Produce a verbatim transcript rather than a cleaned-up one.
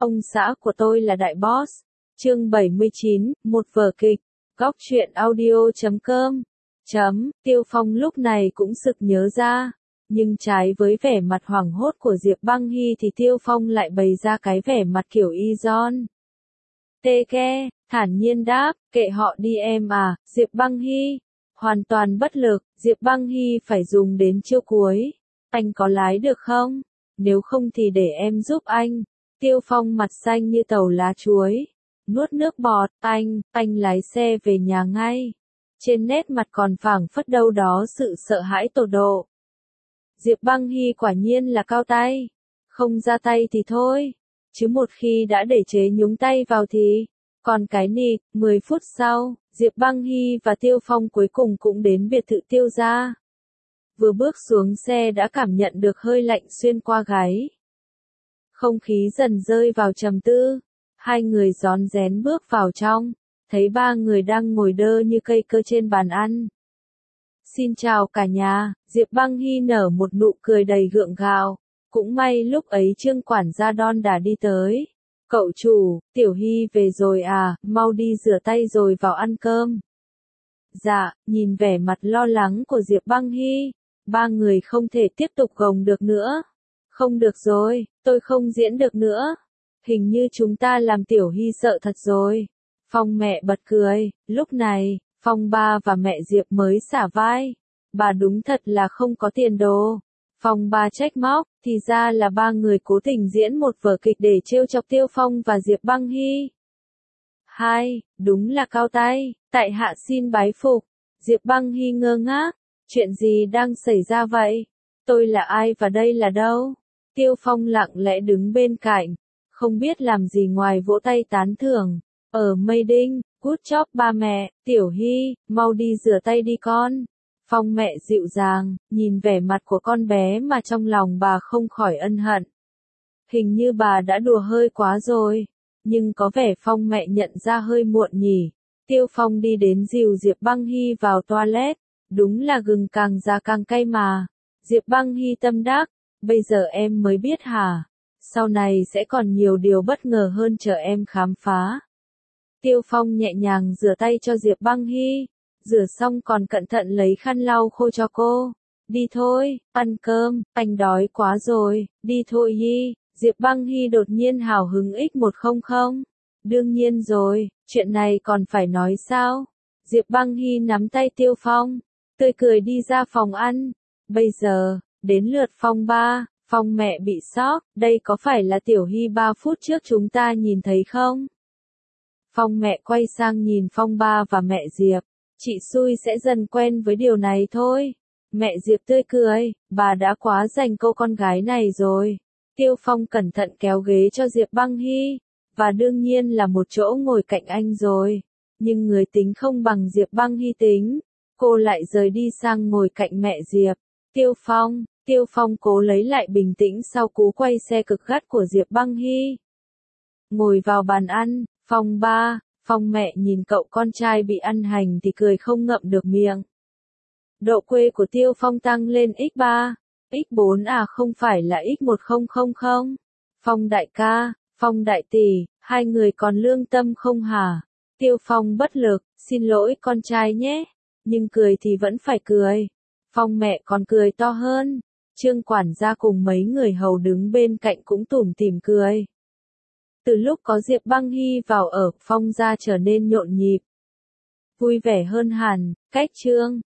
Ông xã của tôi là đại boss. Chương bảy mươi chín, một vở kịch. Góc truyện audio chấm com. Chấm, Tiêu Phong lúc này cũng sực nhớ ra. Nhưng trái với vẻ mặt hoảng hốt của Diệp Băng Hy thì Tiêu Phong lại bày ra cái vẻ mặt kiểu y giòn. Tê ke, thản nhiên đáp, kệ họ đi em à, Diệp Băng Hy. Hoàn toàn bất lực, Diệp Băng Hy phải dùng đến chiêu cuối. Anh có lái được không? Nếu không thì để em giúp anh. Tiêu Phong mặt xanh như tàu lá chuối. Nuốt nước bọt, anh, anh lái xe về nhà ngay. Trên nét mặt còn phảng phất đâu đó sự sợ hãi tột độ. Diệp Băng Hy quả nhiên là cao tay. Không ra tay thì thôi. Chứ một khi đã để chế nhúng tay vào thì... Còn cái nịt, mười phút sau, Diệp Băng Hy và Tiêu Phong cuối cùng cũng đến biệt thự Tiêu gia. Vừa bước xuống xe đã cảm nhận được hơi lạnh xuyên qua gáy. Không khí dần rơi vào trầm tư. Hai người rón rén bước vào trong, thấy ba người đang ngồi đơ như cây cơ trên bàn ăn. Xin chào cả nhà, Diệp Băng Hy nở một nụ cười đầy gượng gạo. Cũng may lúc ấy Trương quản gia đon đả đi tới. Cậu chủ, Tiểu Hy về rồi à, mau đi rửa tay rồi vào ăn cơm. Dạ, nhìn vẻ mặt lo lắng của Diệp Băng Hy, ba người không thể tiếp tục gồng được nữa. Không được rồi, tôi không diễn được nữa. Hình như chúng ta làm Tiểu Hy sợ thật rồi. Phong mẹ bật cười, lúc này, Phong ba và mẹ Diệp mới xả vai. Bà đúng thật là không có tiền đồ. Phong ba trách móc, thì ra là ba người cố tình diễn một vở kịch để trêu chọc Tiêu Phong và Diệp Băng Hy. Hai, đúng là cao tay, tại hạ xin bái phục. Diệp Băng Hy ngơ ngác, chuyện gì đang xảy ra vậy? Tôi là ai và đây là đâu? Tiêu Phong lặng lẽ đứng bên cạnh, không biết làm gì ngoài vỗ tay tán thưởng. Ở Mây Đinh, good job ba mẹ, Tiểu Hy, mau đi rửa tay đi con. Phong mẹ dịu dàng, nhìn vẻ mặt của con bé mà trong lòng bà không khỏi ân hận. Hình như bà đã đùa hơi quá rồi, nhưng có vẻ Phong mẹ nhận ra hơi muộn nhỉ. Tiêu Phong đi đến dìu Diệp Băng Hy vào toilet, đúng là gừng càng già càng cay mà. Diệp Băng Hy tâm đắc, bây giờ em mới biết hả? Sau này sẽ còn nhiều điều bất ngờ hơn chờ em khám phá. Tiêu Phong nhẹ nhàng rửa tay cho Diệp Băng Hy. Rửa xong còn cẩn thận lấy khăn lau khô cho cô. Đi thôi, ăn cơm, anh đói quá rồi, đi thôi Hy. Diệp Băng Hy đột nhiên hào hứng x một trăm. Đương nhiên rồi, chuyện này còn phải nói sao? Diệp Băng Hy nắm tay Tiêu Phong, tươi cười đi ra phòng ăn. Bây giờ, đến lượt Phong ba, Phong mẹ bị sốc, đây có phải là Tiểu Hy ba phút trước chúng ta nhìn thấy không? Phong mẹ quay sang nhìn Phong ba và mẹ Diệp. Chị xui sẽ dần quen với điều này thôi. Mẹ Diệp tươi cười, bà đã quá dành cô con gái này rồi. Tiêu Phong cẩn thận kéo ghế cho Diệp Băng Hy, và đương nhiên là một chỗ ngồi cạnh anh rồi. Nhưng người tính không bằng Diệp Băng Hy tính, cô lại rời đi sang ngồi cạnh mẹ Diệp. Tiêu Phong, Tiêu Phong cố lấy lại bình tĩnh sau cú quay xe cực gắt của Diệp Băng Hy. Ngồi vào bàn ăn, Phong ba. Phong mẹ nhìn cậu con trai bị ăn hành thì cười không ngậm được miệng. Độ quê của Tiêu Phong tăng lên x ba, x bốn à không phải là x một nghìn. Phong đại ca, Phong đại tỷ, hai người còn lương tâm không hả? Tiêu Phong bất lực, xin lỗi con trai nhé. Nhưng cười thì vẫn phải cười. Phong mẹ còn cười to hơn. Trương quản gia cùng mấy người hầu đứng bên cạnh cũng tủm tỉm cười. Từ lúc có Diệp Băng Hy vào ở, Phong gia trở nên nhộn nhịp. Vui vẻ hơn hẳn, cách Trương,